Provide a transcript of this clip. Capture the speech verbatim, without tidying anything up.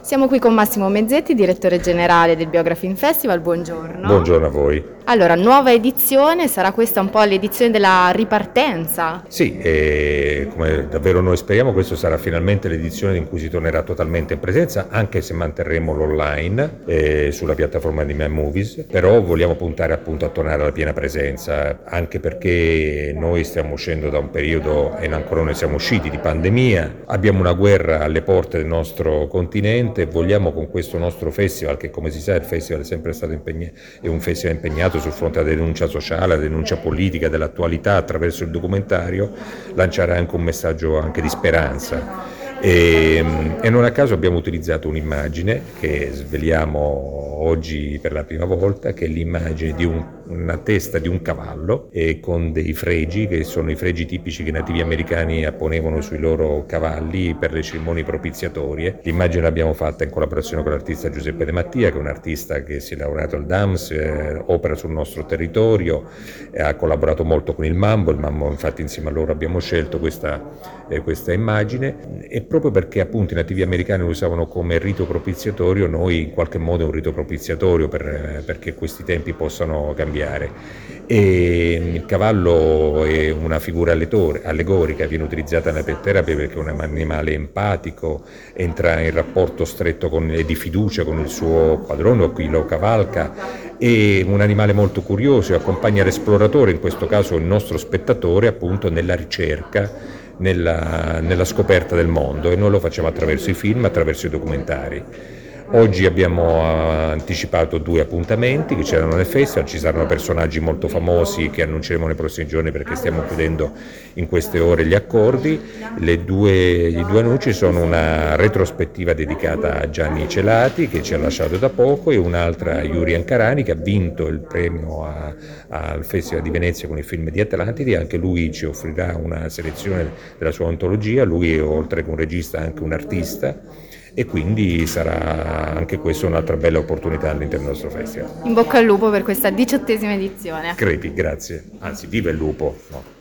Siamo qui con Massimo Mezzetti, direttore generale del Biography Festival, buongiorno. Buongiorno a voi. Allora, nuova edizione, sarà questa un po' l'edizione della ripartenza? Sì, e come davvero noi speriamo, questo sarà finalmente l'edizione in cui si tornerà totalmente in presenza, anche se manterremo l'online eh, sulla piattaforma di MyMovies, però vogliamo puntare appunto a tornare alla piena presenza, anche perché noi stiamo uscendo da un periodo, e ancora non siamo usciti, di pandemia, abbiamo una guerra alle porte del nostro continente, vogliamo con questo nostro festival, che come si sa il festival è sempre stato impegnato, è un festival impegnato sul fronte della denuncia sociale, la denuncia politica, dell'attualità attraverso il documentario, lanciare anche un messaggio anche di speranza. E, e non a caso abbiamo utilizzato un'immagine che sveliamo oggi per la prima volta, che è l'immagine di un, una testa di un cavallo e con dei fregi, che sono i fregi tipici che i nativi americani apponevano sui loro cavalli per le cerimonie propiziatorie. L'immagine l'abbiamo fatta in collaborazione con l'artista Giuseppe De Mattia, che è un artista che si è laureato al D A M S, eh, opera sul nostro territorio, eh, ha collaborato molto con il Mambo, il Mambo infatti insieme a loro abbiamo scelto questa, eh, questa immagine, e proprio perché appunto i nativi americani lo usavano come rito propiziatorio, noi in qualche modo è un rito propiziatorio per, perché questi tempi possano cambiare. E il cavallo è una figura allegorica, viene utilizzata nella pet therapy perché è un animale empatico, entra in rapporto stretto con, e di fiducia con il suo padrone o chi lo cavalca, è un animale molto curioso e accompagna l'esploratore, in questo caso il nostro spettatore, appunto nella ricerca, Nella, nella scoperta del mondo, e noi lo facciamo attraverso i film, attraverso i documentari. Oggi abbiamo anticipato due appuntamenti che c'erano nel festival, ci saranno personaggi molto famosi che annunceremo nei prossimi giorni perché stiamo chiudendo in queste ore gli accordi. Le due, I due annunci sono una retrospettiva dedicata a Gianni Celati, che ci ha lasciato da poco, e un'altra a Yuri Ancarani, che ha vinto il premio a, al Festival di Venezia con il film di Atlantidi. Anche lui ci offrirà una selezione della sua antologia, lui è oltre che un regista anche un artista, e quindi sarà anche questa un'altra bella opportunità all'interno del nostro festival. In bocca al lupo per questa diciottesima edizione. Crepi, grazie. Anzi, viva il lupo! No.